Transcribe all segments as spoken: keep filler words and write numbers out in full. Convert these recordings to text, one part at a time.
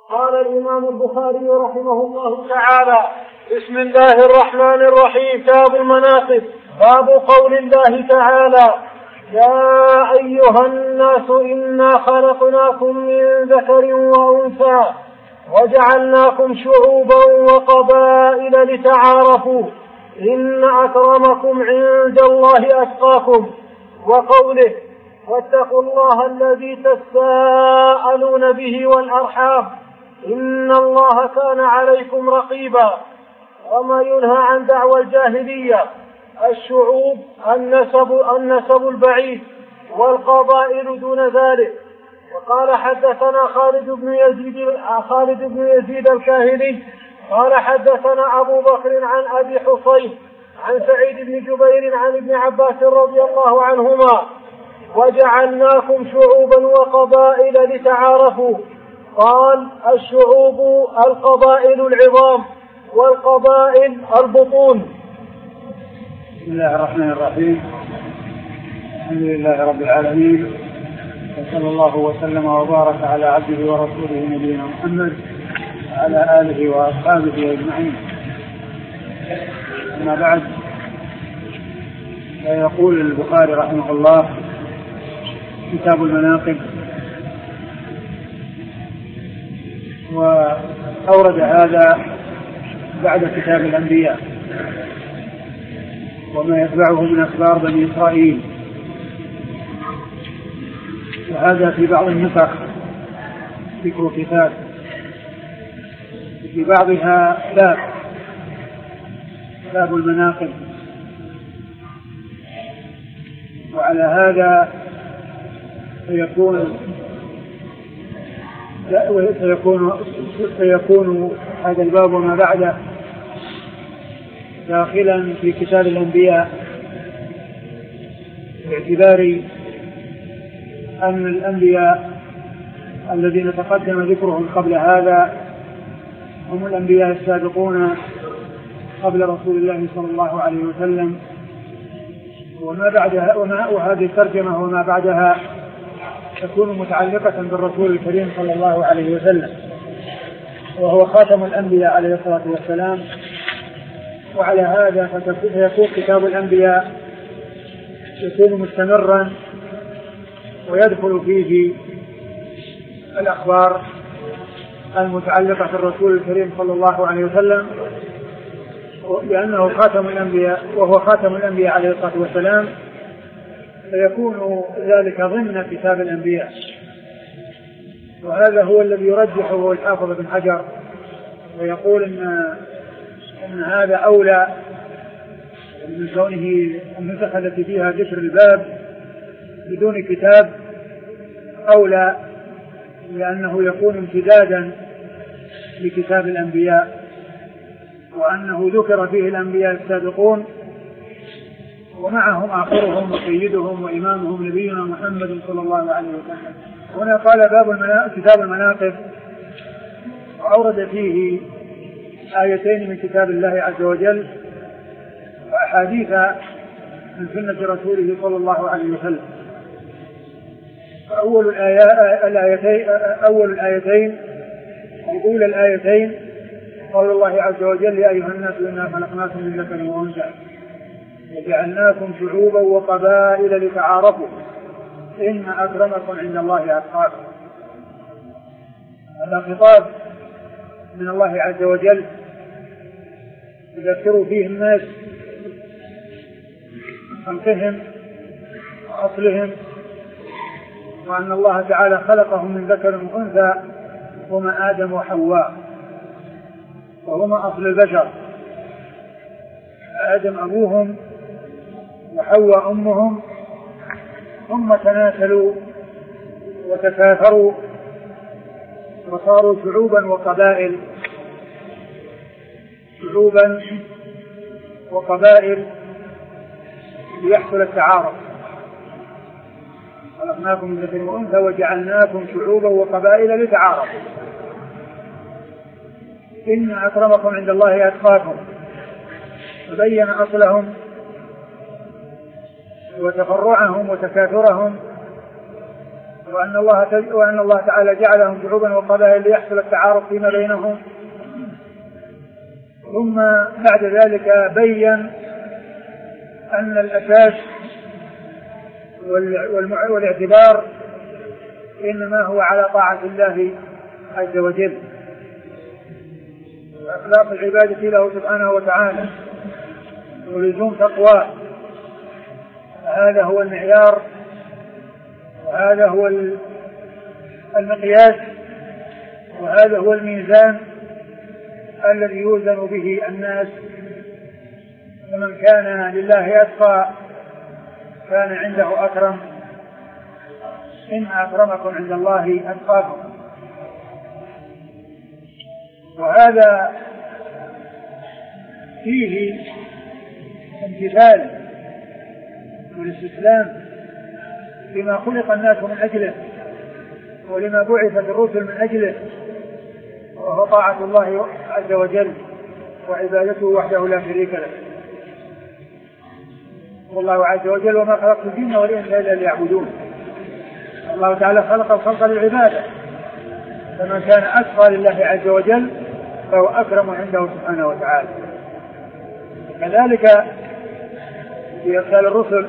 قال الإمام البخاري رحمه الله تعالى: بسم الله الرحمن الرحيم. كتاب المناقب. باب قول الله تعالى: يا أيها الناس إنا خلقناكم من ذكر وأنثى وجعلناكم شعوبا وقبائل لتعارفوا إن أكرمكم عند الله أتقاكم، وقوله: واتقوا الله الذي تساءلون به والأرحام إن الله كان عليكم رقيبا. وما ينهى عن دعوى الجاهلية: الشعوب النسب, النسب البعيد، والقبائل دون ذلك. وقال حدثنا خالد بن يزيد, خالد بن يزيد الكاهلي قال حدثنا أبو بكر عن أبي حصين عن سعيد بن جبير عن ابن عباس رضي الله عنهما: وجعلناكم شعوبا وقبائل لتعارفوا. قال: الشعوب القبائل العظام، والقبائل البطون. بسم الله الرحمن الرحيم. الحمد لله رب العالمين، وصلى الله وسلم وبارك على عبده ورسوله نبينا محمد وعلى آله وأصحابه أجمعين. أما بعد، فيقول البخاري رحمه الله: كتاب المناقب. وأورد هذا بعد كتاب الأنبياء وما يتبعه من أخبار بني إسرائيل، وهذا في بعض النسخ ذكر كتاب، في بعضها باب باب المناقب. وعلى هذا سيكون سيكون سيكون هذا الباب وما بعده داخلا في كتاب الأنبياء، باعتبار أن الأنبياء الذين تقدم ذكرهم قبل هذا هم الأنبياء السابقون قبل رسول الله صلى الله عليه وسلم، وما بعدها وهذه الترجمة وما بعدها تكون متعلقة بالرسول الكريم صلى الله عليه وسلم، وهو خاتم الأنبياء عليه الصلاة والسلام. وعلى هذا فيكون كتاب الأنبياء يكون مستمرا ويدخل فيه الأخبار المتعلقة بالرسول الكريم صلى الله عليه وسلم، لأنه خاتم الأنبياء وهو خاتم الأنبياء عليه الصلاة والسلام، فيكون ذلك ضمن كتاب الأنبياء. وهذا هو الذي يرجحه الحافظ بن حجر، ويقول إن, إن هذا أولى من كونه النسخ التي فيها ذكر الباب بدون كتاب أولى، لأنه يكون امتدادا لكتاب الأنبياء، وأنه ذكر فيه الأنبياء السابقون ومعهم آخرهم وسيدهم وإمامهم نبينا محمد صلى الله عليه وسلم. هنا قال باب المناقب، كتاب المناقب، وأورد فيه آيتين من كتاب الله عز وجل وأحاديث من سنة رسوله صلى الله عليه وسلم. أول الآيتين أول الآيتين أولى الآيتين قول الله عز وجل: يا أيها الناس إنا خلقناكم من ذكر وأنثى وجعلناكم شعوبا وقبائل لتعارفوا إن أكرمكم عند الله أتقاكم. هذا خطاب من الله عز وجل يذكر فيه الناس خلقهم وأصلهم، وأن الله تعالى خلقهم من ذكر وأنثى، هما آدم وحواء، وهما أصل البشر. آدم أبوهم وحواء أمهم، ثم تناسلوا وتكاثروا وصاروا شعوبا وقبائل شعوبا وقبائل ليحصل التعارف. خلقناكم من ذكر وأنثى وجعلناكم شعوبا وقبائل لتعارفوا إن أكرمكم عند الله أتقاكم. فبين أصلهم وتفرعهم وتكاثرهم وأن الله وأن الله تعالى جعلهم شعوبا وقبائل ليحصل التعارف فيما بينهم. ثم بعد ذلك بين أن الأساس والاعتبار إنما هو على طاعة الله عز وجل وإخلاص العبادة له سبحانه وتعالى ولزوم تقوى. هذا هو المعيار وهذا هو المقياس وهذا هو الميزان الذي يوزن به الناس. فمن كان لله أتقى كان عنده أكرم. إن أكرمكم عند الله أتقاكم. وهذا فيه امتثال والاستسلام لما خلق الناس من أجله ولما بعث الرسل من أجله، وهو طاعة الله عز وجل وعبادته وحده لا شريك له. والله عز وجل وما خلقت الجن والإنس إلا ليعبدون. الله تعالى خلق الخلق للعبادة، فمن كان أتقى لله عز وجل فهو أكرم عنده سبحانه وتعالى. كذلك في إرسال الرسل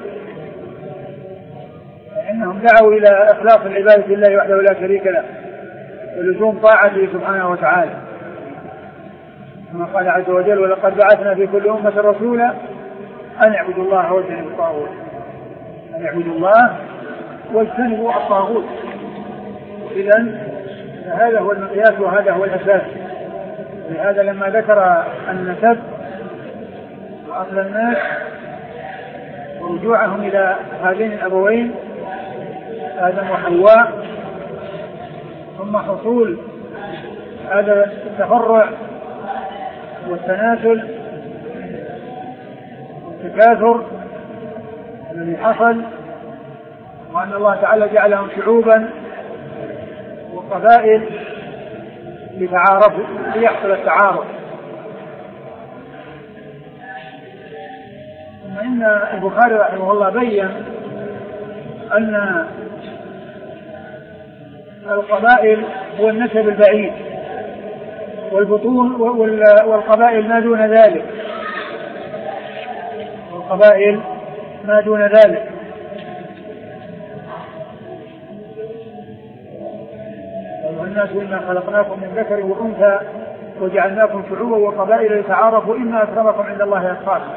فإنهم دعوا إلى إخلاص العبادة لله وحده لا شريك له ولزوم طاعته سبحانه وتعالى، كما قال عز وجل: ولقد بعثنا في كل أمة رسولا أن اعبدوا الله واجتنبوا الطاغوت. أن اعبدوا الله واجتنبوا الطاغوت. إذن هذا هو المقياس وهذا هو الأساس. لهذا لما ذكر النسب وأصل الناس ورجوعهم إلى هذين الأبوين آدم وحواء، ثم حصول هذا التفرع والتناسل والتكاثر الذي حصل، وأن الله تعالى جعلهم شعوبا وقبائل لتعارفوا ليحصل التعارف. ثم إن البخاري رحمه الله بين أن القبائل هو النسب البعيد والبطون والقبائل ما دون ذلك والقبائل ما دون ذلك والناس إنا خلقناكم من ذكر وأنثى وجعلناكم شعوبا وقبائل لتعارفوا إن أكرمكم عند الله أتقاكم.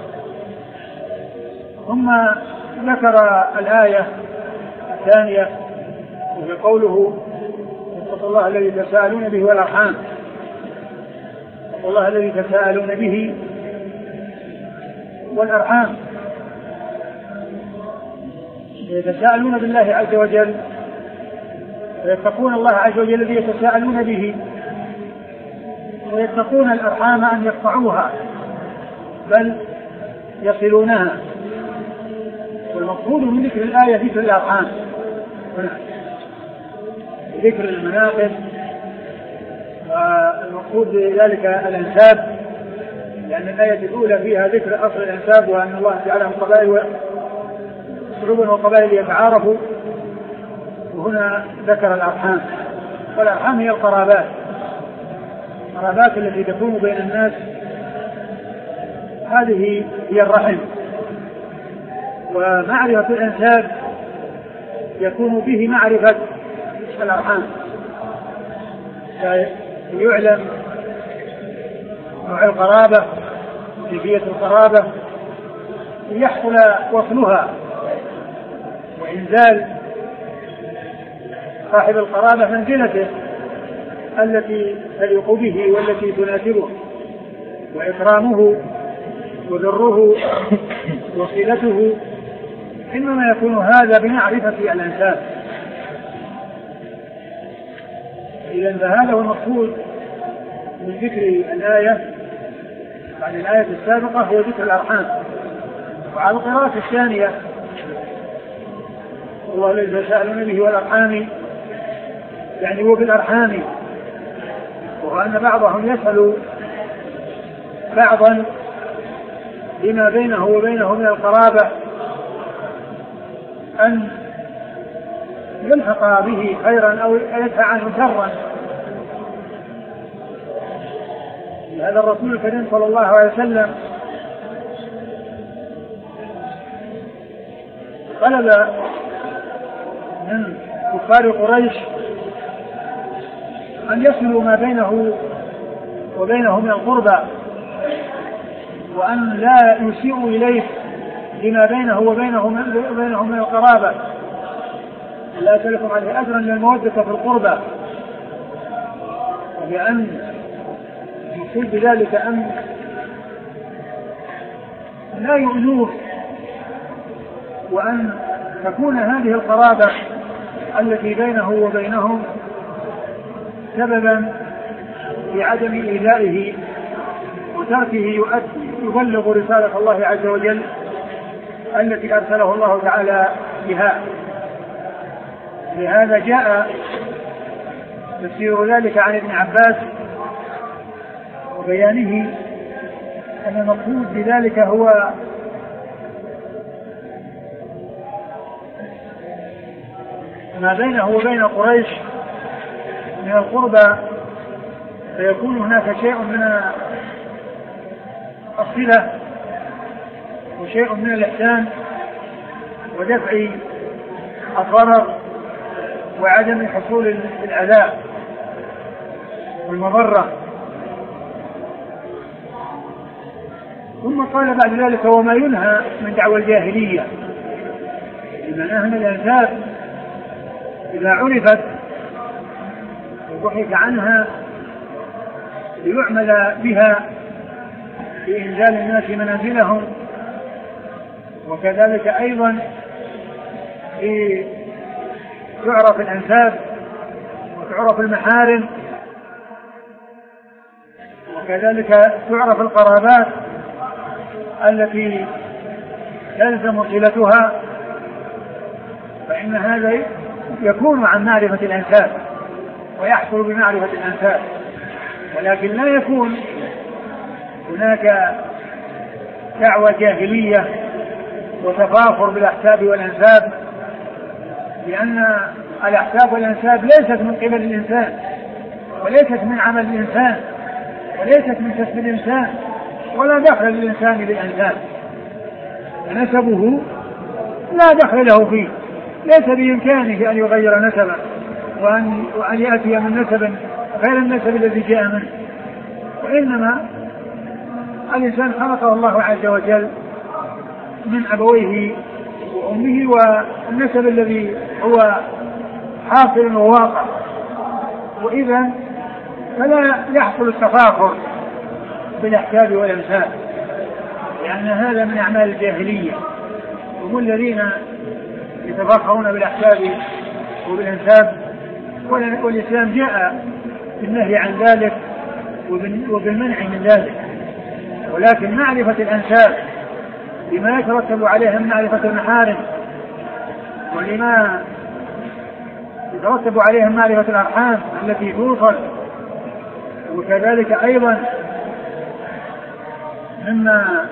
ثم ذكر الآية الثانية وهي قوله: اتقوا الله الذي تساءلون به والأرحام. اتقوا الله الذي تساءلون به والأرحام. يتساءلون بالله عز وجل ويتقون الله عز وجل الذي يتساءلون به، ويتقون الأرحام أن يقطعوها بل يصلونها. والمقصود من ذكر الآية ذكر الأرحام، ذكر المناقب، والمقصود ذلك الأنساب، لأن الآية الأولى فيها ذكر أصل الأنساب وأن الله جعلهم قبائل شعوبا وقبائل يتعارفوا، وهنا ذكر الأرحام. والأرحام هي القرابات، القرابات التي تكون بين الناس، هذه هي الرحم. ومعرفة الأنساب يكون به معرفة الأرحام، يعلم نوع القرابة، كيفية القرابة، ليحصل وصلها وإنزال صاحب القرابة منزلته التي تليق به والتي تناسبه، وإكرامه وذره وصلته، إنما يكون هذا بمعرفة الأنساب. إذن فهذا هو المقصود من ذكر الآية بعد الآية السابقة، هو ذكر الأرحام. وعلى القراءة الثانية: الله الذي تساءلون به والأرحام، يعني هو بالأرحام، وأن بعضهم يسأل بعضا بما بينه وبينه من القرابة أن يلحق به خيرا أو يدفع عنه شرا. هذا الرسول الكريم صلى الله عليه وسلم طلب من كفار قريش أن يصلوا ما بينه وبينه من القربى، وأن لا يسيئوا إليه لما بينه وبينه من, من القرابة، لا أسألكم عليه أجرا للمودة في القربى، لأن يقول بذلك أن لا يؤذوه، وأن تكون هذه القرابة التي بينه وبينهم سببا في عدم إيذائه وتركه يبلغ رسالة الله عز وجل التي أرسله الله تعالى بها. لهذا جاء تفسير ذلك عن ابن عباس وبيانه أن المقصود بذلك هو ما بينه وبين قريش من القربى، فيكون هناك شيء من الصلة وشيء من الإحسان ودفع الضرر وعدم حصول العذاب والمضرة. ثم قال بعد ذلك وما ينهى من دعوى الجاهلية، لمن أهل الأنساب إذا عرفت وضحك عنها ليعمل بها في إنزال الناس منازلهم، وكذلك أيضا في تعرف الأنساب وتعرف المحارم، وكذلك تعرف القرابات التي تلزم صلتها، فإن هذا يكون عن معرفة الأنساب ويحصل بمعرفة الأنساب، ولكن لا يكون هناك دعوة جاهلية وتفاخر بالأحساب والأنساب، لأن الأحساب والأنساب ليست من قبل الإنسان وليست من عمل الإنسان وليست من كسب الإنسان ولا دخل للإنسان بالأنساب، نسبه لا دخل له فيه، ليس بإمكانه أن يغير نسبه وأن, وأن يأتي من نسب غير النسب الذي جاء منه، وإنما الإنسان خلقه الله عز وجل من أبويه وأمه والنسب الذي هو حاصل وواقع، وإذا فلا يحصل التفاخر بالأحساب والأنساب، لأن هذا من أعمال الجاهلية، هم الذين يتفاخرون بالأحساب وبالأنساب، والإسلام جاء بالنهي عن ذلك وبالمنع من ذلك. ولكن معرفة الأنساب لما يترتب عليها من معرفة المحارم، ولما يترتب عليها من معرفة الأرحام التي توصل، وكذلك أيضا مما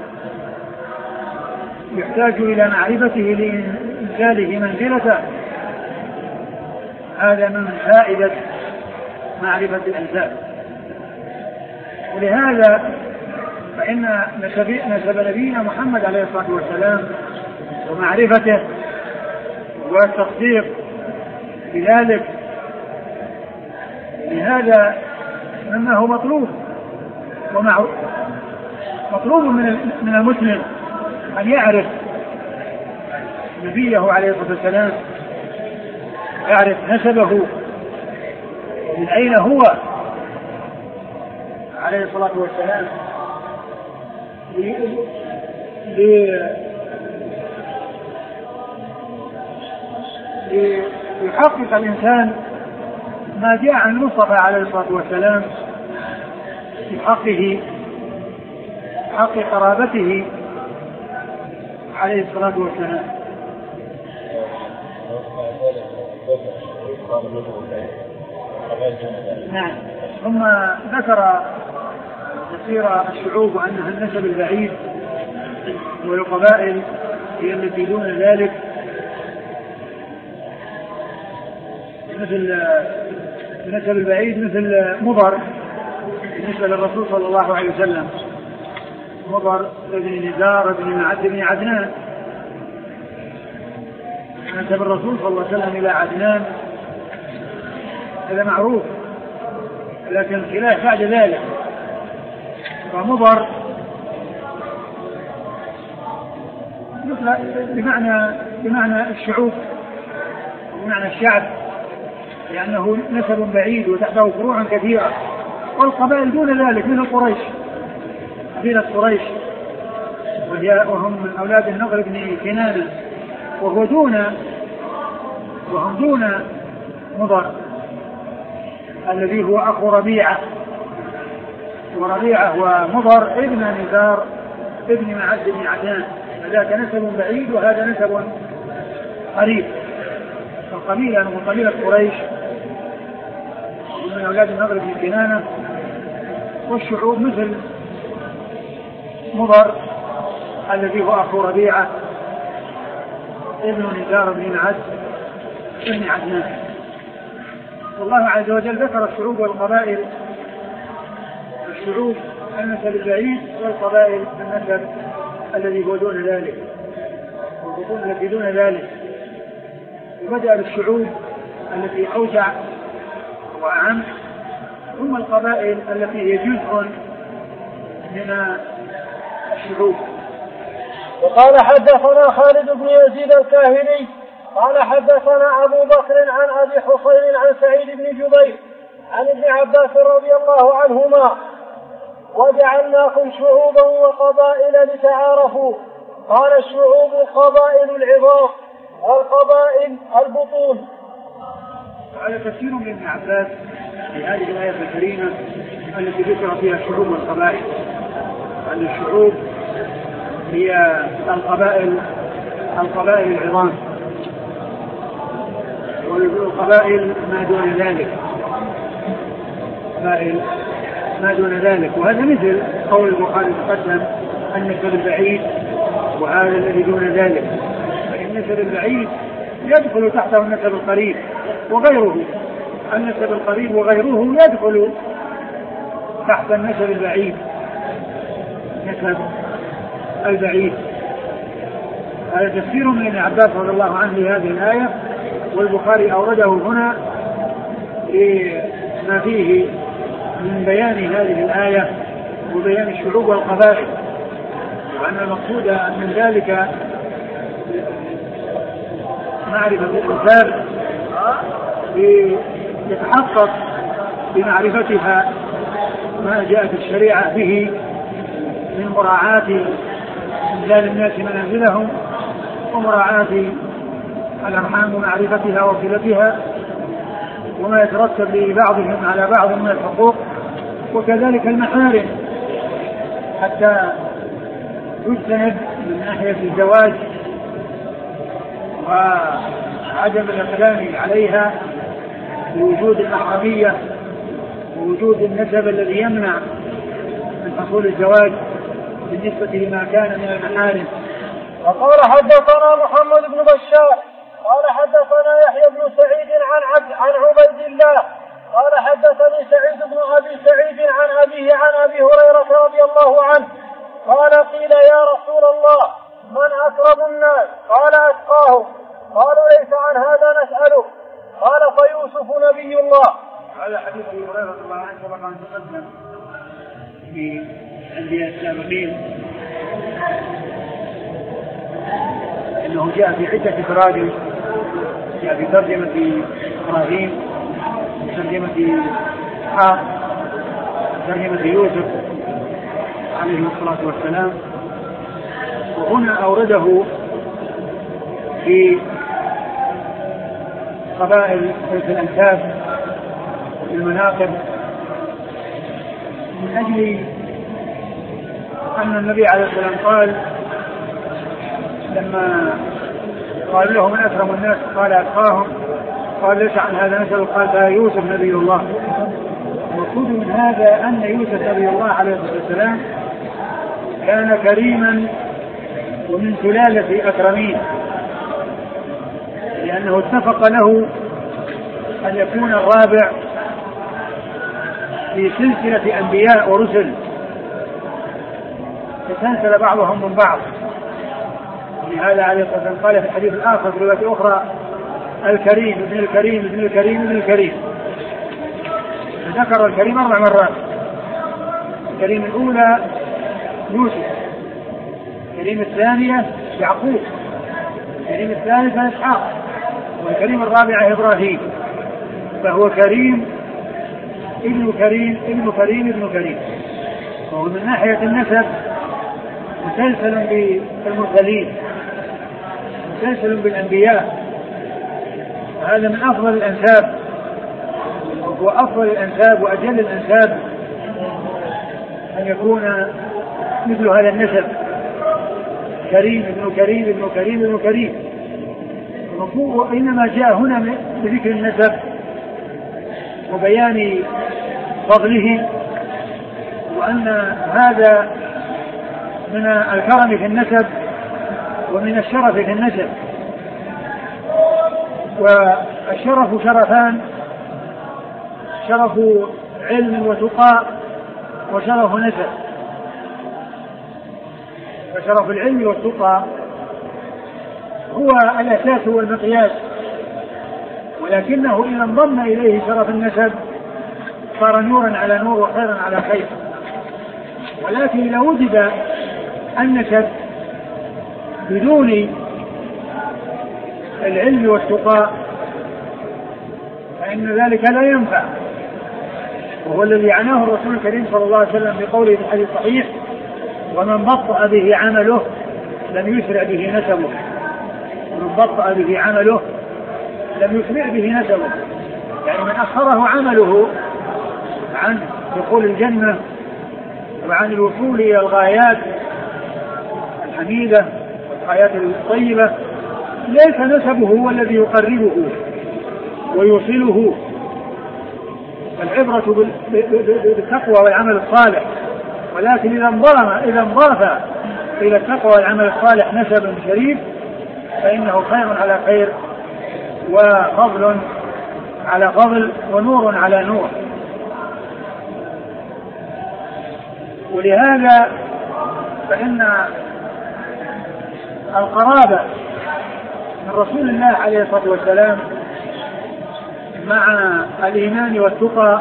يحتاج إلى معرفته لإنزاله منزلته، هذا من فائدة معرفة الأنساب. ولهذا فإن نسب نبينا محمد عليه الصلاة والسلام ومعرفته والتصديق بذلك، لهذا مما هو مطلوب ومعروف، مطلوب من المسلم أن يعرف نبيه عليه الصلاة والسلام، يعرف نسبه من أين هو عليه الصلاة والسلام، ليحقق الإنسان ما جاء عن المصطفى عليه الصلاة والسلام في حقه، حق قرابته عليه الصلاة والسلام. نعم. ثم ذكر تفسير الشعوب وأنها النسب البعيد، والقبائل هي التي دون ذلك، مثل النسب البعيد مثل مضر بالنسبة للرسول صلى الله عليه وسلم، مضر ابن نزار ابن معد بن عدنان، نسب الرسول صلى الله عليه وسلم إلى عدنان هذا معروف، لكن الخلاف بعد ذلك. فمضر بمعنى بمعنى الشعوب بمعنى الشعب، لأنه نسب بعيد وتحته فروع كثيرة، والقبائل دون ذلك مثل قريش، قبيلة قريش وهم من أولاد النضر بن كنانة، وهو دون وهم دون مضر الذي هو أخو ربيعة، وربيعة ومضر ابن نزار ابن معد بن عدنان، فذاك نسب بعيد وهذا نسب قريب. فالقبيلة من قبيلة قريش ومن أولاد النضر بن كنانة، والشعوب مثل مضر الذي هو أخو ربيعة ابن نزار بن معد بن عدنان. والله عز وجل ذكر الشعوب والقبائل، الشعوب النسب البعيد والقبائل النسب الذي هو دون ذلك والبطون التي دون ذلك. وبدأ بالشعوب التي أوسع وأعم، ثم القبائل التي هي جزء من الشعوب. وقال حدثنا خالد بن يزيد الكاهلي قال حدثنا أبو بكر عن أبي حصين عن سعيد بن جبير عن ابن عباس رضي الله عنهما: وجعلناكم شعوبا وقبائل لتعارفوا. قال الشعوب قبائل العظام والقبائل البطون. على تفسير من ابن عباس في هذه الآية الكريمة التي ذكر فيها الشعوب والقبائل، أن الشعوب هي القبائل القبائل العظام، والقبائل ما دون ذلك قبائل ما دون ذلك. وهذا مثل قول البخاري تقدم النسب البعيد وهذا الذي دون ذلك، فالنسب البعيد يدخل تحته النسب القريب وغيره، النسب القريب وغيره يدخل تحت النسب البعيد نسب البعيد. هذا تفسير من ابن عباس رضي الله عنه لهذه الآية، والبخاري أورده هنا لما فيه من بيان هذه الآية وبيان الشعوب والقبائل، وأن المقصود من ذلك معرفة الإنسان يتحقق بمعرفتها ما جاءت الشريعة به من مراعاة إنزال الناس منازلهم ومراعاة الأرحام ومعرفتها وصلتها وما يترتب لبعضهم على بعض من الحقوق، وكذلك المحارم حتى تجتنب من ناحية الزواج وعدم الإقدام عليها بوجود المحرمية ووجود النسب الذي يمنع من حصول الزواج بالنسبة لما كان من المحارم. وقال حدثنا محمد بن بشار قال حدثنا يحيى بن سعيد عن عبد عن عبيد الله قال حدثني سعيد بن أبي سعيد عن أبيه عن أبي هريرة رضي الله عنه قال: قيل يا رسول الله من أكرم الناس؟ قال: أتقاهم. قالوا: ليس عن هذا نسأله. قال: فيوسف نبي الله. هذا حديث أبي هريرة رضي الله عنه سبق أن تقدم في الأنبياء السابقين، إنه جاء في عدة تراجم، جاء في ترجمة إبراهيم، ترجمة إسحاق، ترجمة يوسف عليه الصلاة والسلام، وهنا أورده في قبائل الأنساب المناقب من أجل أن النبي عليه الصلاة والسلام قال لما قال له من أكرم الناس قال أتقاهم، قال: ليس عن هذا نسأل. قال: فيوسف نبي الله. المقصود من هذا أن يوسف نبي الله عليه الصلاة والسلام كان كريما ومن سلالة أكرمين، لأنه اتفق له أن يكون الرابع في سلسلة أنبياء ورسل تسلسل بعضهم من بعض. لهذا عليه الصلاة والسلام قال في الحديث الآخر في رواية أخرى: الكريم ابن الكريم ابن الكريم ابن الكريم. ذكر الكريم أربع مرات. الكريم الأولى يوسف، الكريم الثانية يعقوب، الكريم الثالثة إسحاق، والكريم الرابعة إبراهيم. فهو كريم ابن كريم ابن كريم ابن كريم. وهو من ناحية النسب مسلسل بالمرسلين، مسلسل بالأنبياء. هذا من أفضل الأنساب، وأفضل الأنساب وأجل الأنساب أن يكون مثل هذا النسب: كريم ابن كريم ابن كريم ابن كريم. وإنما جاء هنا بذكر النسب وبيان فضله، وأن هذا من الكرم في النسب ومن الشرف في النسب. والشرف شرفان: شرف علم وتقى، وشرف نسب. فشرف العلم والتقى هو الأساس والمقياس، ولكنه إذا انضم إليه شرف النسب صار نورا على نور وخيرا على خير. ولكن إذا وجد النسب بدون العلم والتقى فإن ذلك لا ينفع، وهو الذي عناه الرسول الكريم صلى الله عليه وسلم بقوله في الحديث الصحيح: ومن بطأ به عمله لم يسرع به نسبه. ومن بطأ به عمله لم يسرع به نسبه، يعني من أخره عمله عن دخول الجنة وعن الوصول إلى الغايات الحميدة والغايات الطيبة ليس نسبه هو الذي يقربه ويوصله. العبرة بالتقوى والعمل الصالح، ولكن إذا انضم إذا انضاف إلى التقوى والعمل الصالح نسب شريف فإنه خير على خير، وفضل على فضل، ونور على نور. ولهذا فإن القرابة من رسول الله عليه الصلاة والسلام مع الإيمان والتقى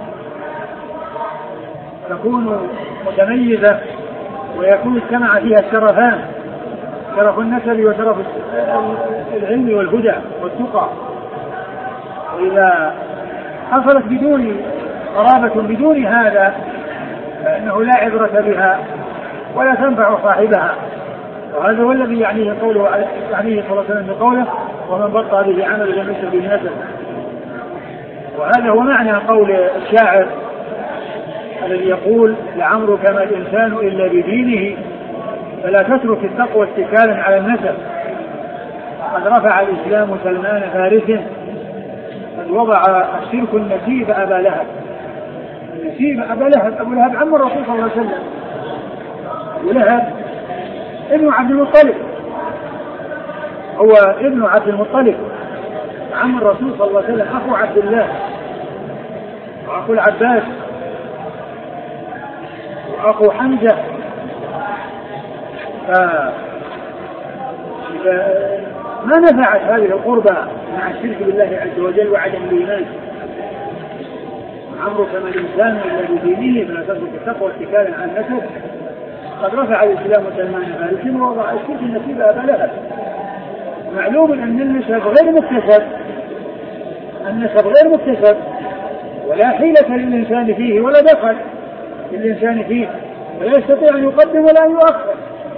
تكون متميزة، ويكون اجتمع فيها الشرفان: شرف النسب وشرف العلم والهدى والتقى. وإذا حصلت بدون قرابة بدون هذا فإنه لا عبرة بها ولا تنفع صاحبها. وهذا هو الذي يعنيه قوله عليه الصلاة والسلام بقوله: ومن بطأ به عمل لم يسر به نسب. وهذا هو معنى قول الشاعر الذي يقول: لعمرك ما الإنسان إلا بدينه فلا تترك التقوى اتكالا على النسب. قد رفع الإسلام سلمان فارس قد وضع الشرك النسيب أبا لهب. النسيب أبا لهب، أبو لهب عم الرسول صلى الله عليه وسلم، ولهب ابن عبد المطلب، هو ابن عبد المطلب عم الرسول صلى الله عليه وسلم، أخو عبد الله وأخو العباس وأخو حمزة. ما نفعت هذه القربة مع الشرك بالله عز وجل وعدم الإيمان. عمرك ما الإنسان إلا بدينه فلا تترك التقوى اتكالا على النسب. قد رفع الإسلام سلمان فارس ووضع الشرك النسيب أبا لهب. معلوم أن النسب غير مكتسب، النسب غير مكتسب، ولا حيلة للإنسان فيه ولا دخل للإنسان فيه، ولا يستطيع أن يقدم ولا أن يؤخر،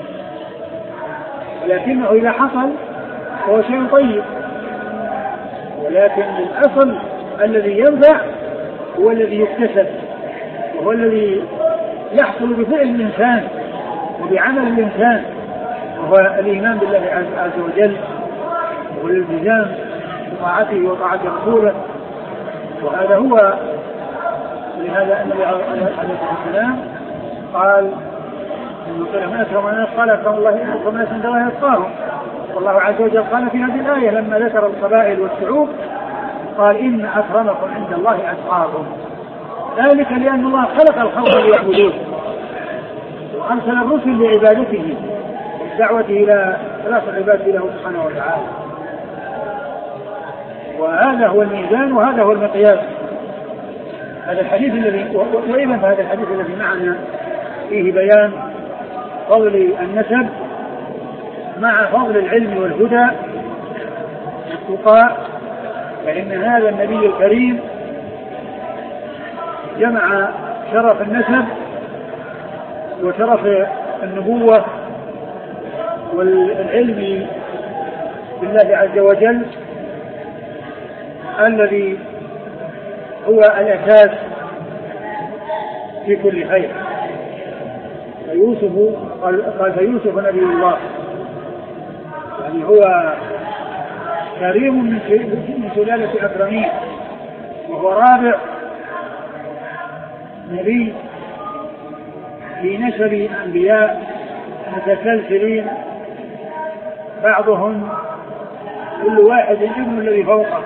ولكنه إذا حصل هو شيء طيب. ولكن الأصل الذي ينفع هو الذي يكتسب، وهو الذي يحصل بفعل الإنسان وبعمل الإنسان، وهو الإيمان بالله عز وجل والالتزام بطاعته وطاعة رسوله. وهذا هو لهذا النبي عليه الصلاة والسلام قال: من أكرم الناس قال أكرم الله أكرم الناس عند الله يتقاهم. والله عز وجل قال في هذه الآية لما ذكر القبائل والشعوب: قال إن أكرمكم عند الله أتقاكم، ذلك لأن الله خلق الخلق ليعبدوه وأرسل الرسل لعبادته والدعوة إلى ثلاث عباد له سبحانه وتعالى، وهذا هو الميزان وهذا هو المقياس. هذا الحديث الذي وإذا فهذا الحديث الذي معنا فيه بيان فضل النسب مع فضل العلم والهدى والتقى، فإن هذا النبي الكريم جمع شرف النسب وشرف النبوة والعلم بالله عز وجل الذي هو الأساس في كل خير. فيوسف قال فيوسف نبي الله، يعني هو كريم من سلالة أكرمين، وهو رابع نبي في نسب أنبياء متسلسلين بعضهم كل واحد ابن الذي فوقه.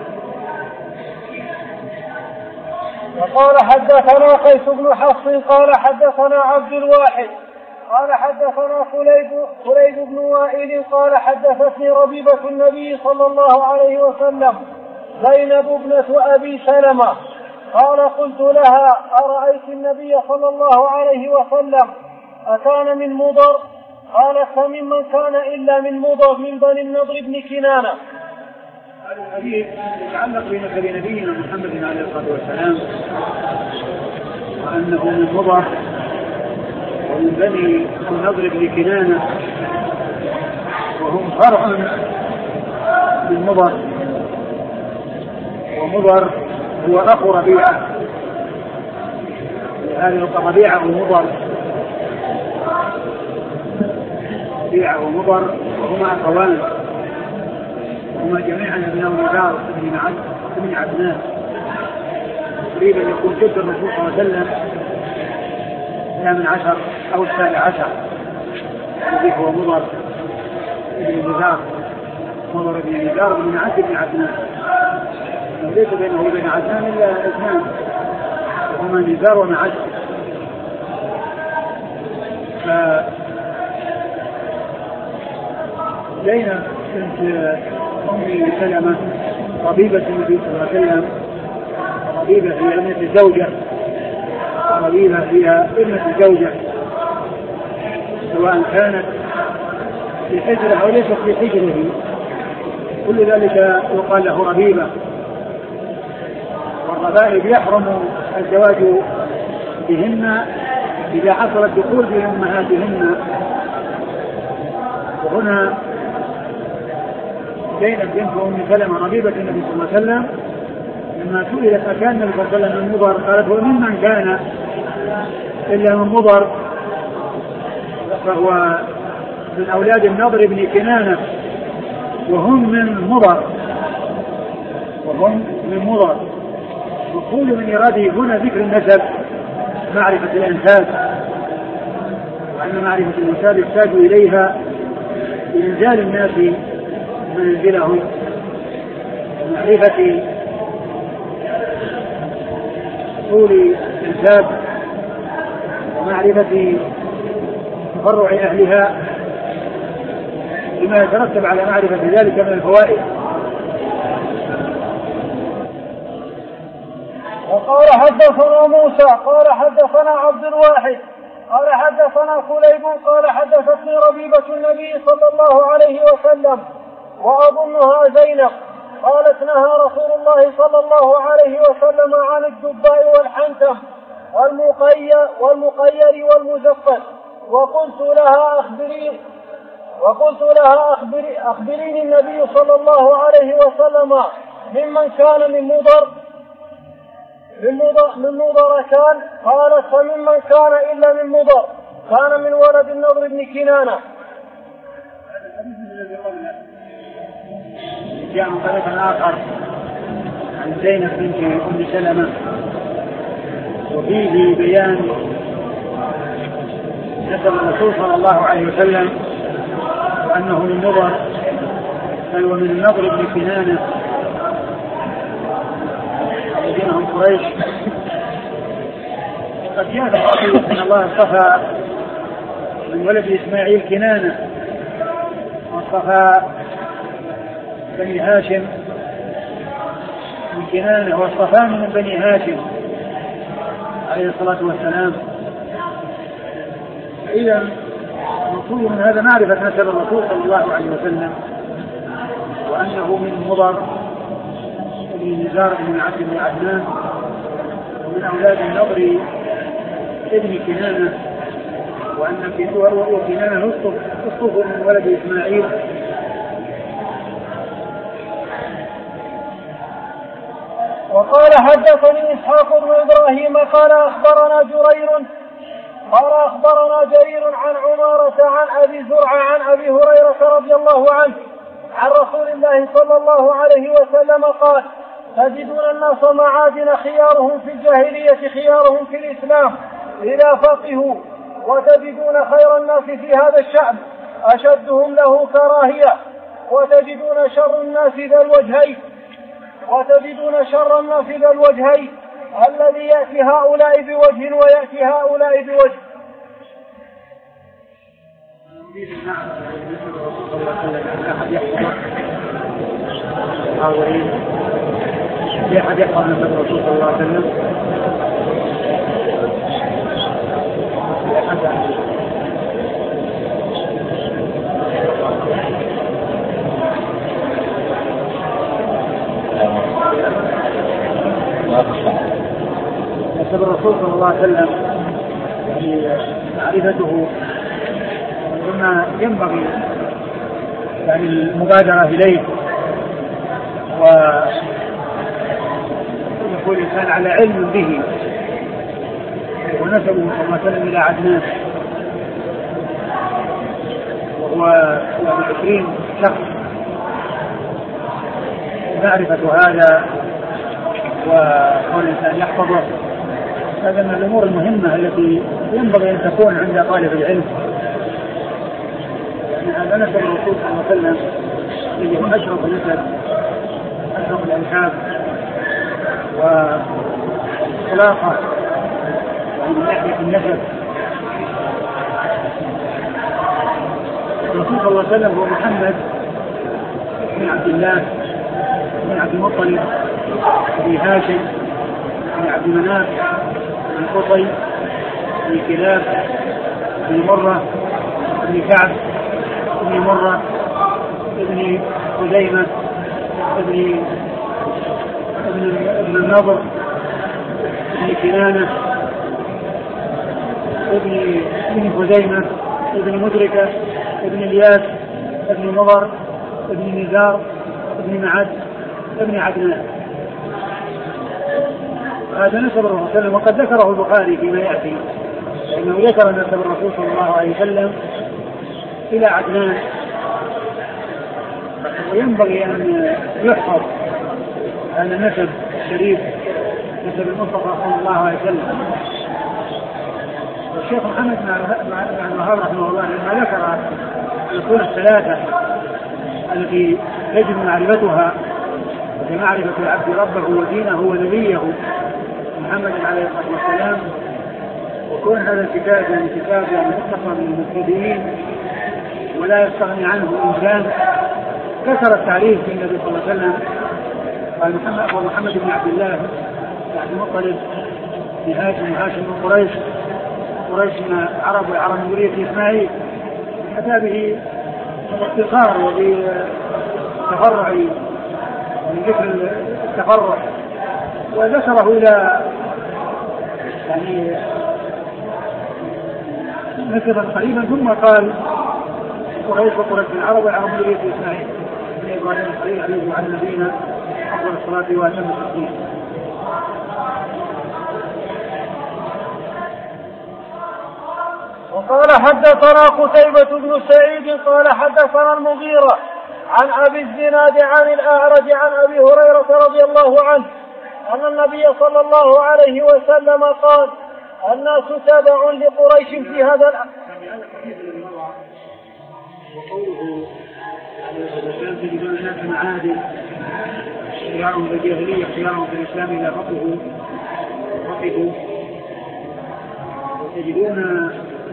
وقال حدثنا قيس بن حفص قال حدثنا عبد الواحد قال حدثنا خليد خليد بن وائل قال حدثتني ربيبة النبي صلى الله عليه وسلم زينب ابنة أبي سلمة قال قلت لها أرأيت النبي صلى الله عليه وسلم أكان من مضر؟ قالت فممن كان إلا من مضر من بني النضر بن كنانة. هذا الحديث يتعلق بنسب نبينا محمد عليه الصلاة والسلام، وأنه من مضر ومن بني النضر بن كنانة، وهم فرع من مضر، ومضر هو أخو ربيعة، هذه ربيعة ومضر ربيعة ومضر وهما أخوان، هما جميعا ابناء نزار بن عدنان، قريبا يكون جد الرسول صلى الله عليه وسلم الثامن عشر أو السابع عشر، الذي هو مضر بن نزار مضر بن نزار بن عد بن عدنان، وليس بينه وبين عدنان إلا اثنان وهما نزار ومعد. فزينب بنت أم سلمة ربيبة النبي صلى الله عليه وسلم، ربيبة هي ابنة الزوجة، ربيبة هي ابنة الزوجة سواء كانت في حجره أو ليست في حجره، كل ذلك يقال له ربيبة. والربائب يحرم الزواج بهن إذا حصل الدخول بأمهاتهن. وهنا زينب بنت أم سلمة ربيبة النبي صلى الله عليه وسلم لما سئلت أكان النبي صلى الله عليه وسلم من مضر قالت وممن كان إلا من مضر، فهو من أولاد النضر بن كنانة وهم من مضر وهم من مضر. وقول من إراده هنا ذكر النسب معرفة الأنساب، وأن معرفة الأنساب يحتاج إليها بإنزال الناس منزلهم، ومعرفة أصول الأنساب ومعرفة تفرع أهلها بما يترتب على معرفة ذلك من الفوائد. وقال حدثنا موسى قال حدثنا عبد الواحد قال حدثنا خليب قال حدثتني ربيبة النبي صلى الله عليه وسلم وأظنها زينب قالت نهى رسول الله صلى الله عليه وسلم عن الدباء والحنتم والمقير والمقير والمزفت، وقلت لها أخبري وقلت لها أخبري أخبريني النبي صلى الله عليه وسلم ممن كان من مضر من مضر, من مضر كان؟ قالت فممن كان إلا من مضر كان من ولد النضر بن كنانة. جاء من طريق آخر عن زينب بنت أم سلمة وفيه بيان نسب الرسول صلى الله عليه وسلم وأنه من مضر بل ومن النضر بن كنانة، قريش. قد جاء الحديث ان الله اصطفى من ولد اسماعيل كنانة، واصطفى بني هاشم من كنانة، واصطفاني من بني هاشم عليه الصلاة والسلام. إذا المقصود من هذا معرفة نسب الرسول صلى الله عليه وسلم، وأنه من مضر بن نزار بن عبد بن عدنان، ومن أولاد النضر ابن كنانة، وأن كنانة اصطف من ولد إسماعيل. وقال حدثني إسحاق بن إبراهيم قال أخبرنا جرير قال أخبرنا جرير عن عمارة عن أبي زرعة عن أبي هريرة رضي الله عنه عن رسول الله صلى الله عليه وسلم قال: تجدون الناس معادن خيارهم في الجاهلية خيارهم في الإسلام إذا فقهوا، وتجدون خير الناس في هذا الشأن أشدهم له كراهية، وتجدون شر الناس ذا الوجهين وتجدون شر الناس ذا الوجهين الذي يأتي هؤلاء بوجه ويأتي هؤلاء بوجه. في أحد يحفظ من الرسول صلى الله عليه وسلم؟ نسب الرسول صلى الله عليه وسلم معرفته مما ينبغي يعني المبادرة إليه، ويكون الإنسان على علم به. ونسبه صلى الله عليه وسلم إلى عدنان، وهو عشرين شخص. معرفة هذا وكون الإنسان يحفظه هذا من الأمور المهمة التي ينبغي أن تكون عند طالب العلم. يعني هذا نسب الرسول صلى الله عليه وسلم الذي هو أشرف نسب، أشرف الأنساب وخلاقة من ناحية النسب. الرسول صلى الله عليه وسلم هو محمد بن عبد الله بن عبد المطلب بن هاشم بن عبد مناف بن قصي بن كلاب بن مرة بن كعب بن مرة بن خزيمة بن ابن النضر بن كنانة ابن ابن خزيمة ابن مدركة ابن الياس ابن مضر ابن نزار ابن معد ابن عدنان. هذا نسب الرسول صلى الله عليه وسلم، وقد ذكره البخاري فيما يأتي، لأنه ذكر نسب الرسول صلى الله عليه وسلم إلى عدنان. وينبغي أن يحفظ هذا النسب الشريف، نسب المصطفى صلى الله عليه وسلم. والشيخ محمد بن الوهاب رحمه الله لما ذكر الأصول الثلاثة التي يجب معرفتها في معرفة العبد ربه ودينه ونبيه محمد عليه الصلاة والسلام، وكون هذا الكتاب يعني كتاب يعني مختصر للمبتدئين ولا يستغني عنه إنسان، كثر التعريف بالنبي صلى الله عليه وسلم. قال محمد ومحمد بن عبد الله بن عبد المطلب بن هاشم وهاشم بن قريش، قريش من العرب والعرب من ذرية إسماعيل، أتى به باختصار وبتفرع من ذكر التفرع، وذكره إلى يعني نسبا قريبا، ثم قال قريش وقريش من العرب والعرب من ذرية إسماعيل من إبراهيم الخليل عليه وعلى نبينا أفضل الصلاة وأتم التسليم. وقال حدثنا قتيبة بن سعيد قال حدثنا المغيرة عن أبي الزناد عن الأعرج عن أبي هريرة رضي الله عنه أن النبي صلى الله عليه وسلم قال: الناس تبع لقريش في هذا الأمر. وقوله عليه تجدون الناس معادن خيارهم في الجاهلية خيارهم في الإسلام إذا فقهوا، حيث تجدون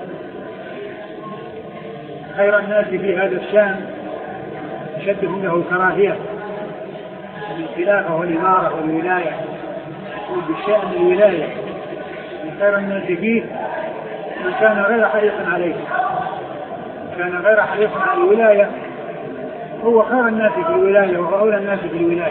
خير الناس في هذا الشأن أشدهم له كراهية الخلافة والإمارة والولاية، بالشأن الولاية من خير الناس فيه من كان غير حريص عليه، كان غير حريص على الولاية هو خير الناس في الولاية وأولى الناس في الولاية.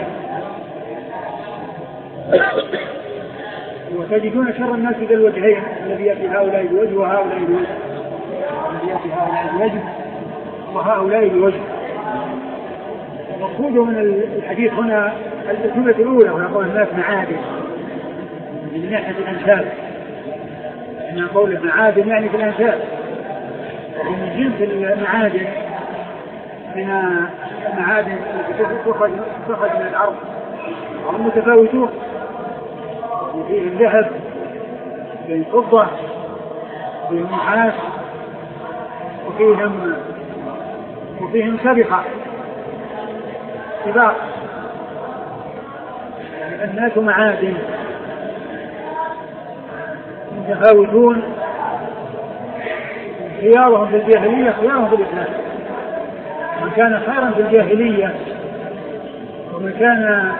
وتجدون شر الناس ذا الوجهين الذي يأتي هؤلاء بوجه وهؤلاء بوجه، الذي يأتي هؤلاء بوجه وهؤلاء بوجه. المقصود من الحديث هنا الجملة الأولى ونقول الناس معادن من ناحية الأنساب، إن قول معادن يعني في الأنساب، ومن جنس المعادن من المعادن التي تخرج تخرج من الأرض هم متفاوتون، وفيهم ذهب وفيهم فضة وفيهم نحاس وفيهم وفيهم سبقة سباق. الناس معادن متفاوتون، خيارهم في الجاهلية خيارهم في الإسلام، من كان خيرا في الجاهلية ومن كان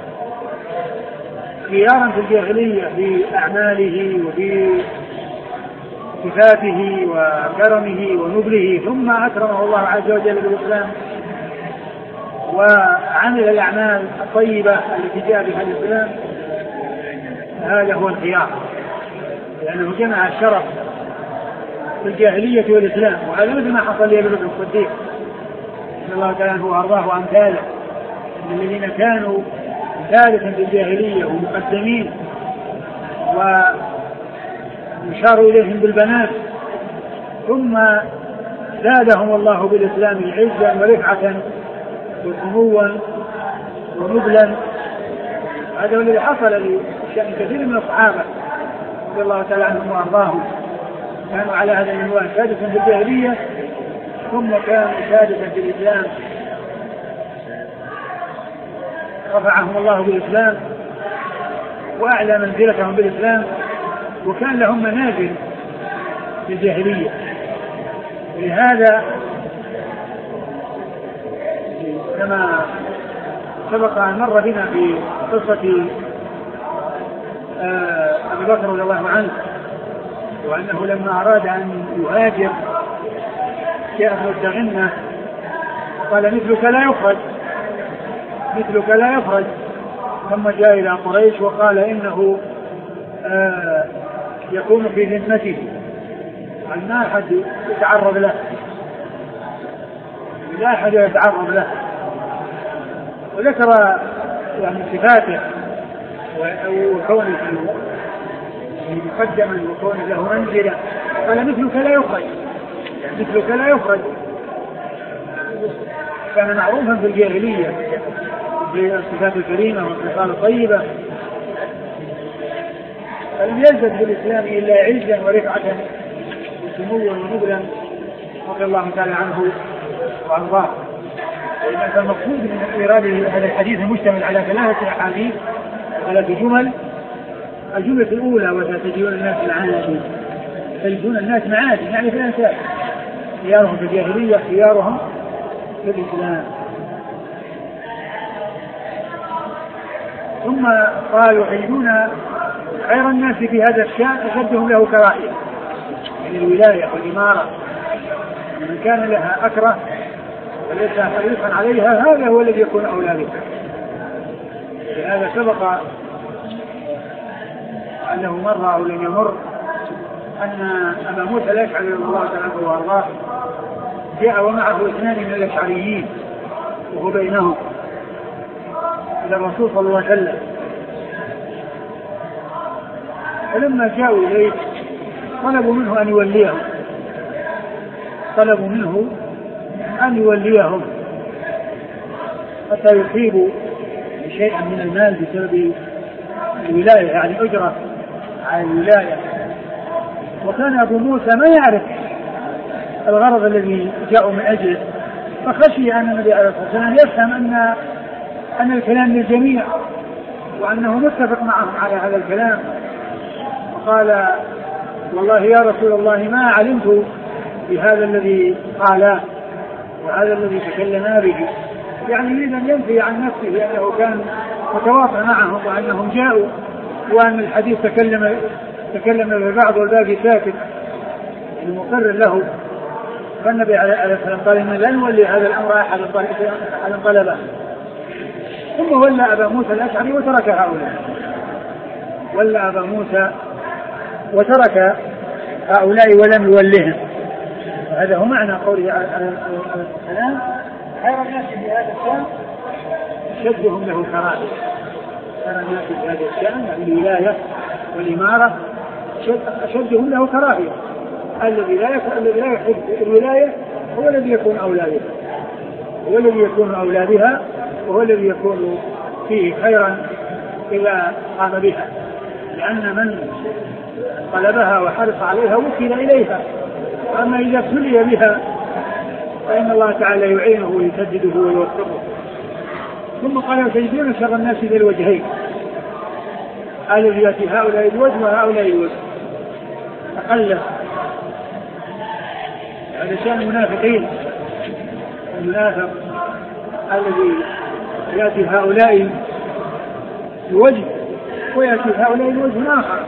خيارا في الجاهلية في أعماله وفي صفاته وكرمه ونبله، ثم أكرمه الله عز وجل بالإسلام وعمل الأعمال الطيبة التي جاء بها الإسلام، هذا هو الخيار، لأنه جمع الشرف في الجاهلية والإسلام. وهذا مثل ما حصل لأبي بكر الصديق رضي الله تعالى عنه وأرضاه وأمثاله الذين كانوا ثالثا في الجاهلية ومقدمين ويشار إليهم بالبنات، ثم زادهم الله بالإسلام عزا ورفعة وسموا ونبلا. هذا هو الذي حصل لشأن كثير من الصحابة رضي الله تعالى عنهم وأرضاهم، كانوا على هذا المنوال سادسا في الجاهلية ثم كانوا سادسا في الإسلام، رفعهم الله بالإسلام وأعلى منزلتهم بالإسلام، وكان لهم منازل في الجاهلية. ولهذا كما سبق أن مر بنا في قصة أبي بكر رضي الله عنه، وأنه لما أراد أن يهاجر جاء مستغنى قال مثلك لا يخرج مثلك لا يخرج ثم جاء إلى قريش وقال إنه آه يكون في ذمته، أن ما أحد يتعرض له، لا أحد يتعرض له، وذكر يعني صفاته وكونه مقدما وكونه له منزلة، قال مثلك لا يخرج مثلك لا يخرج. كان معروفا في الجاهلية بالصفات الكريمة والصفات الطيبة، فلم يزدد بالإسلام إلا عزا ورفعة وسموا ونبلا رضي الله تعالى عنه وأرضاه. لأن المقصود من إيراد هذا الحديث المشتمل على ثلاثة أحاديث ثلاث جمل. الجملة الأولى وستجدون الناس معادن، تجدون الناس معادن يعني في الأنساب، خيارهم في الجاهلية خيارهم في الإسلام. ثم قالوا تجدون خير الناس في هذا الشأن أشدهم له كراهية، يعني الولاية والإمارة من كان لها أكره وليس حريصا عليها هذا هو الذي يكون أولى بها. لهذا سبق أنه مر أو لم يمر أن أبا موسى الأشعري رضي الله تعالى عنه وأرضاه جاء ومعه اثنان من الأشعريين وهو بينهم إلى الرسول صلى الله عليه وسلم، فلما جاءوا إليه طلبوا منه أن يوليهم طلبوا منه أن يوليهم حتى يصيبوا شيئا من المال بسبب الولاية، يعني أجرة على الولاية. وكان أبو موسى ما يعرف الغرض الذي جاءوا من أجله، فخشي أن النبي عليه الصلاة والسلام يفهم أن أن الكلام للجميع وأنه متفق معهم على هذا الكلام، فقال والله يا رسول الله ما علمت بهذا الذي قال وهذا الذي تكلما به، يعني يريد أن ينفي عن نفسه لأنه كان متواطئ معهم وأنهم جاءوا وأن الحديث تكلم تكلم بالبعض والباقي ساكت المقرر له. فالنبي عليه الصلاة والسلام قال إن لا نولي هذا الأمر أحد طلبه، ثم ولى أبا موسى الأشعري وترك هؤلاء، ولى أبا موسى وترك هؤلاء ولم يولهم. هذا هو معنى قوله السلام خير الناس في هذا الشأن شدهم له كراهية. خير الناس في هذا الشأن يعني الولاية والإمارة شدهم له كراهية. الذي لا الذي لا يحب الولاية هو الذي يكون أولى بها، هو الذي يكون أولى بها وهو الذي يكون فيه خيرا إذا قام بها، لأن من طلبها وحرص عليها وكل إليها. أما إذا ابتلي بها فإن الله تعالى يعينه ويسدده ويوفقه. ثم قال تجدون شر الناس ذي الوجهين، الذي يأتي هؤلاء الوجه وهؤلاء الوجه تقلب. هذا شأن المنافقين، المنافق الذي يأتي هؤلاء الوجه ويأتي هؤلاء الوجه آخر.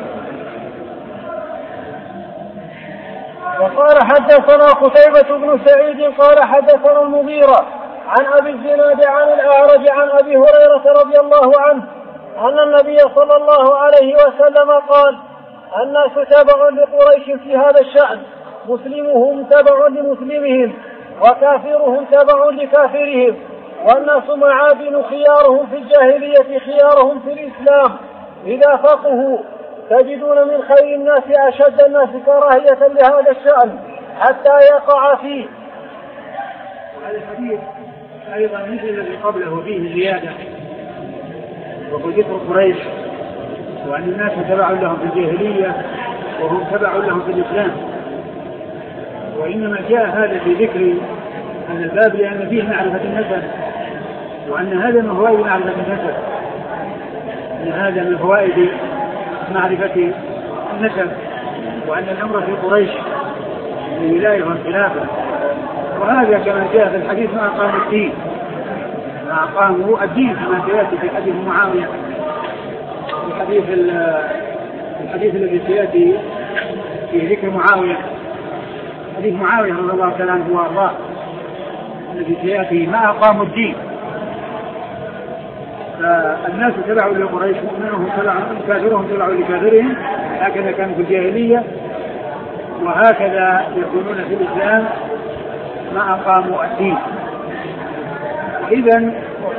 وقال حدثنا قتيبة بن سعيد قال حدثنا المغيرة عن أبي الزناد عن الأعرج عن أبي هريرة رضي الله عنه أن النبي صلى الله عليه وسلم قال الناس تبع لقريش في هذا الشأن، مسلمهم تبع لمسلمهم وكافرهم تبع لكافرهم، والناس معادن خيارهم في الجاهلية خيارهم في الإسلام، إذا فقهوا تجدون من خير الناس أشد الناس كراهية لهذا الشأن حتى يقع فيه. هذا الحديث أيضا مثل الذي قبله فيه زيادة، وهو ذكر قريش وأن الناس تبع لهم في الجاهلية وهم تبع لهم في الإسلام. وإنما جاء هذا في ذكر هذا الباب لأن فيه معرفة النسب، وأن هذا من فوائد معرفة النسب، أن هذا من فوائد معرفة النسب، وأن الأمر في قريش الولاية والخلافة. وهذا كما جاء في الحديث ما أقاموا الدين، ما أقاموا الدين كما سيأتي في حديث معاوية، في حديث الحديث الذي سيأتي في ذكر معاوية، حديث معاوية رضي الله تعالى عنه وأرضاه الذي سيأتي ما أقاموا الدين. فالناس تبعوا لقريش، مؤمنهم تبعوا كافرهم تبعوا لكافرهم، هكذا كانوا في الجاهلية وهكذا يكونون في الإسلام ما أقاموا الدين. إذن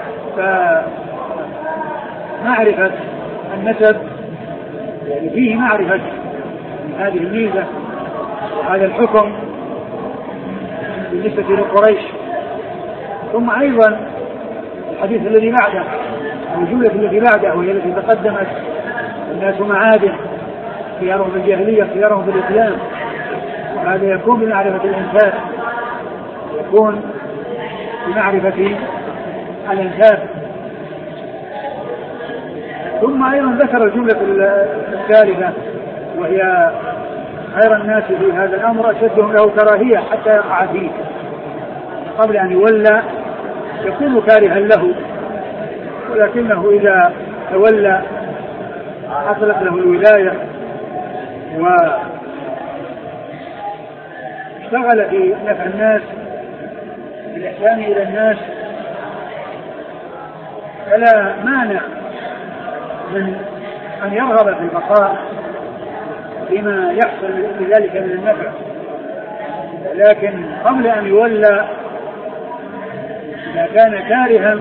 فمعرفة النسب يعني فيه معرفة هذه الميزة وهذا الحكم بالنسبة لقريش. ثم أيضا الحديث الذي بعده الجملة التي بعده وهي التي تقدمت الناس معادن خيارهم في الجاهلية خيارهم في الإسلام، وهذا يكون بمعرفة الإنساب، يكون بمعرفة الإنساب. ثم أيضا ذكر الجملة الثالثة وهي خير الناس في هذا الأمر أشدهم له كراهية حتى يقع فيه، قبل أن يولى يكون كارها له، ولكنه إذا تولى حصلت له الولاية واشتغل في نفع الناس بالإحسان إلى الناس، فلا مانع من أن يرغب في البقاء بما يحصل بذلك من النفع. لكن قبل أن يولى إذا كان كارها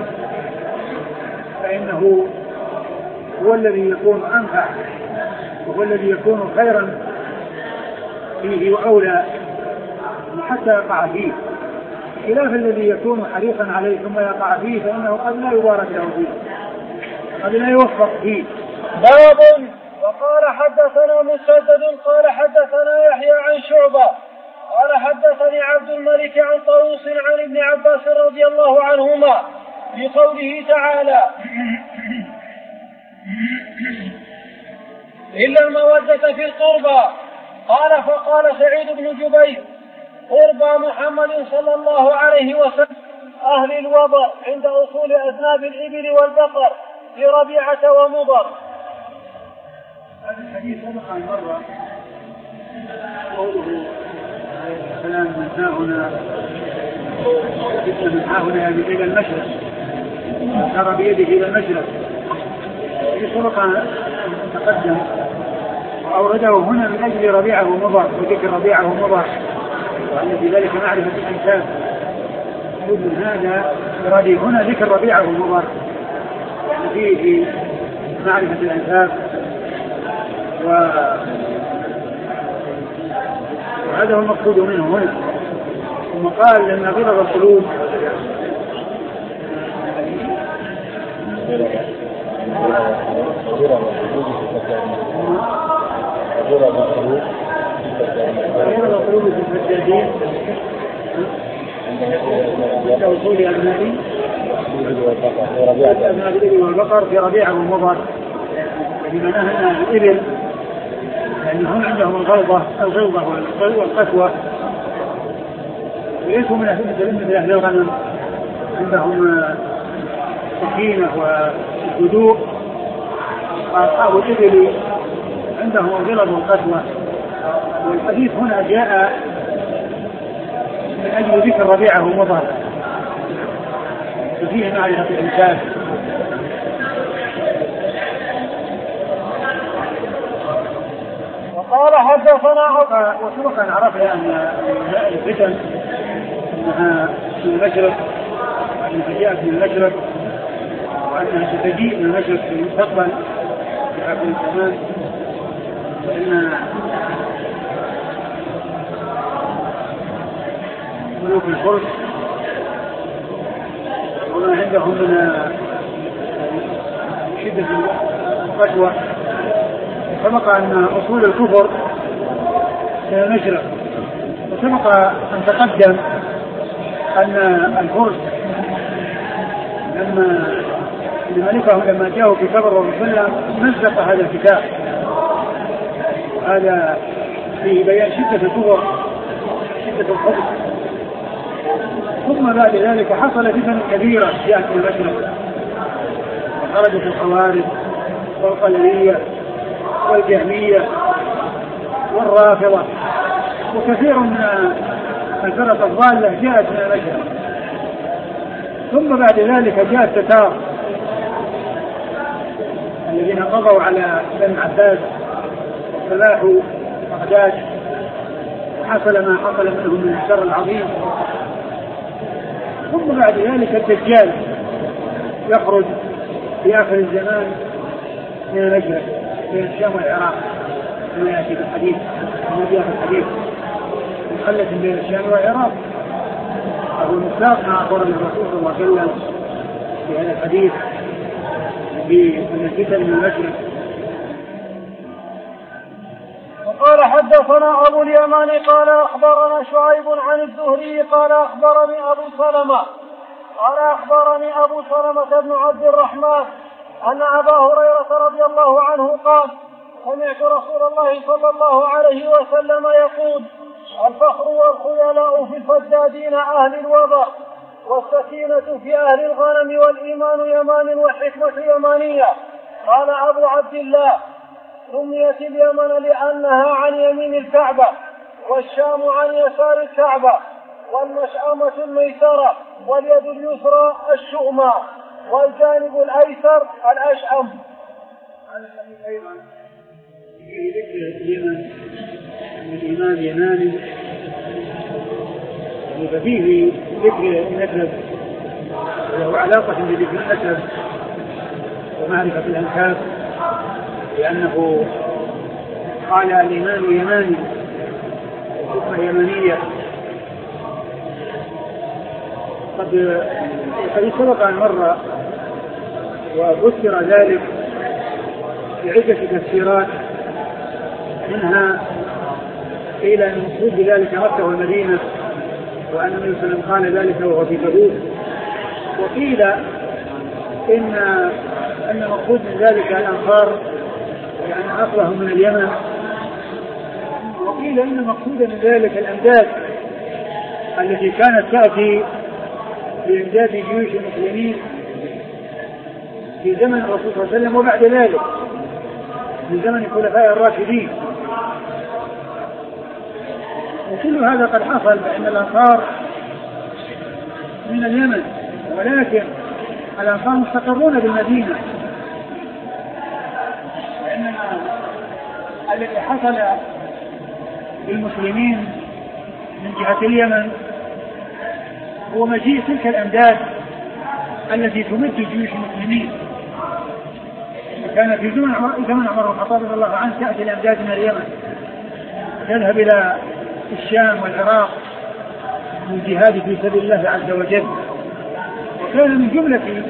فإنه هو الذي يكون أنفع وهو الذي يكون خيرا فيه وأولى حتى يقع فيه، خلاف الذي يكون حريصا عليه ثم يقع فيه فإنه قد لا يبارك له فيه، قد لا يوفق فيه. باب. وقال حدثنا مسدد قال حدثنا يحيى عن شعبة قال حدثني عبد الملك عن طاووس عن ابن عباس رضي الله عنهما بقوله تعالى إلا المودة في القربى. قال فقال سعيد بن جبير قربى محمد صلى الله عليه وسلم أهل الوبر عند أصول أذناب الإبل والبقر في ربيعة ومضر. هذا الحديث سبق عن مرة قوله السلام من ها هنا من ها هنا يعني إلى المشرق أشار بيده إلى المشرق. سبق عن تقدم وأورده هنا من أجل ربيعة ومضر وذكر ربيعة ومضر وأن في ذلك معرفة الأنساب. من هذا يرادي هنا ذكر ربيعة ومضر يعني فيه معرفة الأنساب وهذا هو المقصود منه هنا. ثم قال لأن غلظ القلوب غلظ القلوب في الفجاجين عند وصول أبناء الإبل والبقر في ربيعة ومضر لمن أهل الإبل لأن هم عندهم الغلظة الغلظة والقسوة وليسوا من أهل مثل أهل الغنم عندهم سكينة وهدوء. وأصحاب الإبل عندهم الغلظة والقسوة. والحديث هنا جاء من أجل ذكر ربيعة ومضر وفيه معرفة الإنسان. قال حدثنا وسبق أن عرفنا أن الفتن أنها من المشرق وأنها جاءت من المشرق وأنها ستجيء من المشرق في المستقبل في آخر الزمان. وأن ملوك الفرس وما عندهم من شدة القسوة. سبق أن أصول الكفر من المشرق. وسبق أن تقدم أن الفرس لما لملكهم لما جاءوا في كبر ورسولنا مزق هذا الكتاب. هذا فيه بيان شدة الكفر شدة الخبث. ثم بعد ذلك حصل فتن كبيرة جاءت من المشرق وخرجت الخوارج والقلبية والجهمية والرافضة وكثير من الفرق الضالة جاءت من المشرق. ثم بعد ذلك جاء التتار الذين قضوا على بني عباس وفلاحوا بغداد وحصل ما حصل منهم من الشر العظيم. ثم بعد ذلك الدجال يخرج في آخر الزمان من المشرق بين الشام والعراق كما يأتي في الحديث كما جاء في الحديث مخلة بين الشام والعراق. أبو المصداق مع أخبر الرسول صلى الله عليه وسلم في هذا الحديث بأن الفتن من المشرق. وقال حدثنا أبو اليمان قال أخبرنا شعيب عن الزهري قال أخبرني أبو سلمة قال أخبرني أبو سلمة بن عبد الرحمن أن أبا هريرة رضي الله عنه قال سمعت رسول الله صلى الله عليه وسلم يقول الفخر والخيلاء في الفدادين أهل الوبر والسكينة في أهل الغنم والإيمان يمان والحكمة يمانية. قال أبو عبد الله سميت اليمن لأنها عن يمين الكعبة والشام عن يسار الكعبة والمشأمة الميسرة واليد اليسرى الشؤمى والجانب الأيسر الأشأم. هذا الحديث أيضا في ذكر اليمن الإيمان يماني ففيه ذكر النسب وهو علاقة بذكر النسب ومعرفة الأنساب لأنه قال الإيمان يماني والحكمة يمانية. قد قد سبق عن مرة وفسر ذلك بعدة تفسيرات منها قيل أن المقصود بذلك مكة والمدينة وأن النبي صلى الله عليه وسلم قال ذلك وهو في تبوك. وقيل إن أن المقصود من ذلك الأنصار يعني أصلهم من اليمن. وقيل إن مقصود من ذلك الأمداد التي كانت تأتي بإمداد جيوش المسلمين في زمن الرسول صلى الله عليه وسلم وبعد ذلك في زمن الخلفاء الراشدين. وكل هذا قد حصل بأن الأنصار من اليمن، ولكن الأنصار مستقرون بالمدينة، لأن الذي حصل بالمسلمين من جهة اليمن هو مجيء تلك الأمداد التي تمد جيوش المسلمين. كان في زمن عمر بن الخطاب رضي الله عنه تأتي الأمداد من اليمن تذهب إلى الشام والعراق للجهاد في سبيل الله عز وجل. وكان من جملة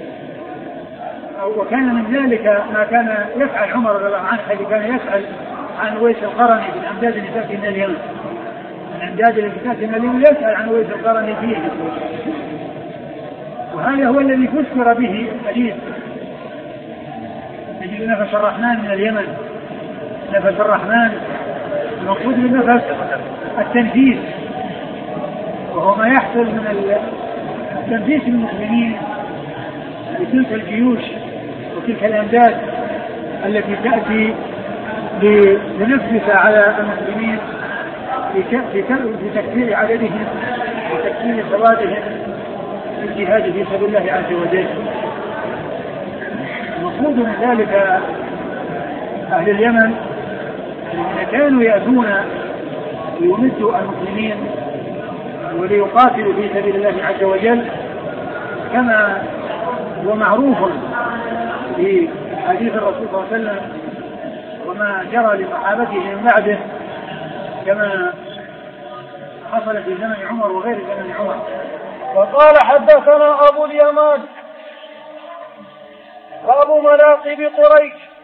أو وكان من ذلك ما كان يفعل عمر رضي الله عنه، حيث كان يسأل عن ويس القرني بالأمداد التي تأتي من اليمن. الأمداد التي تأتي من اليمن يسأل عن ويس القرني فيه، وهذا هو الذي فسر به الحديث نجد نفس الرحمن من اليمن. نفس الرحمن المقصود بالنفس التنفيذ، وهو ما يحصل من التنفيذ المسلمين بتلك الجيوش وتلك الأمداد التي تأتي لنفس على المسلمين في تكثير عددهم وتكثير سوادهم في الجهاد في سبيل الله عز وجل. المقصود من ذلك أهل اليمن كانوا يأتون ليمدوا المسلمين وليقاتلوا في سبيل الله عز وجل، كما هو معروف في حديث الرسول صلى الله عليه وسلم وما جرى لصحابته من بعده، كما حصل في زمن عمر وغير زمن عمر. وقال حدثنا أبو اليمان باب مناقب قريش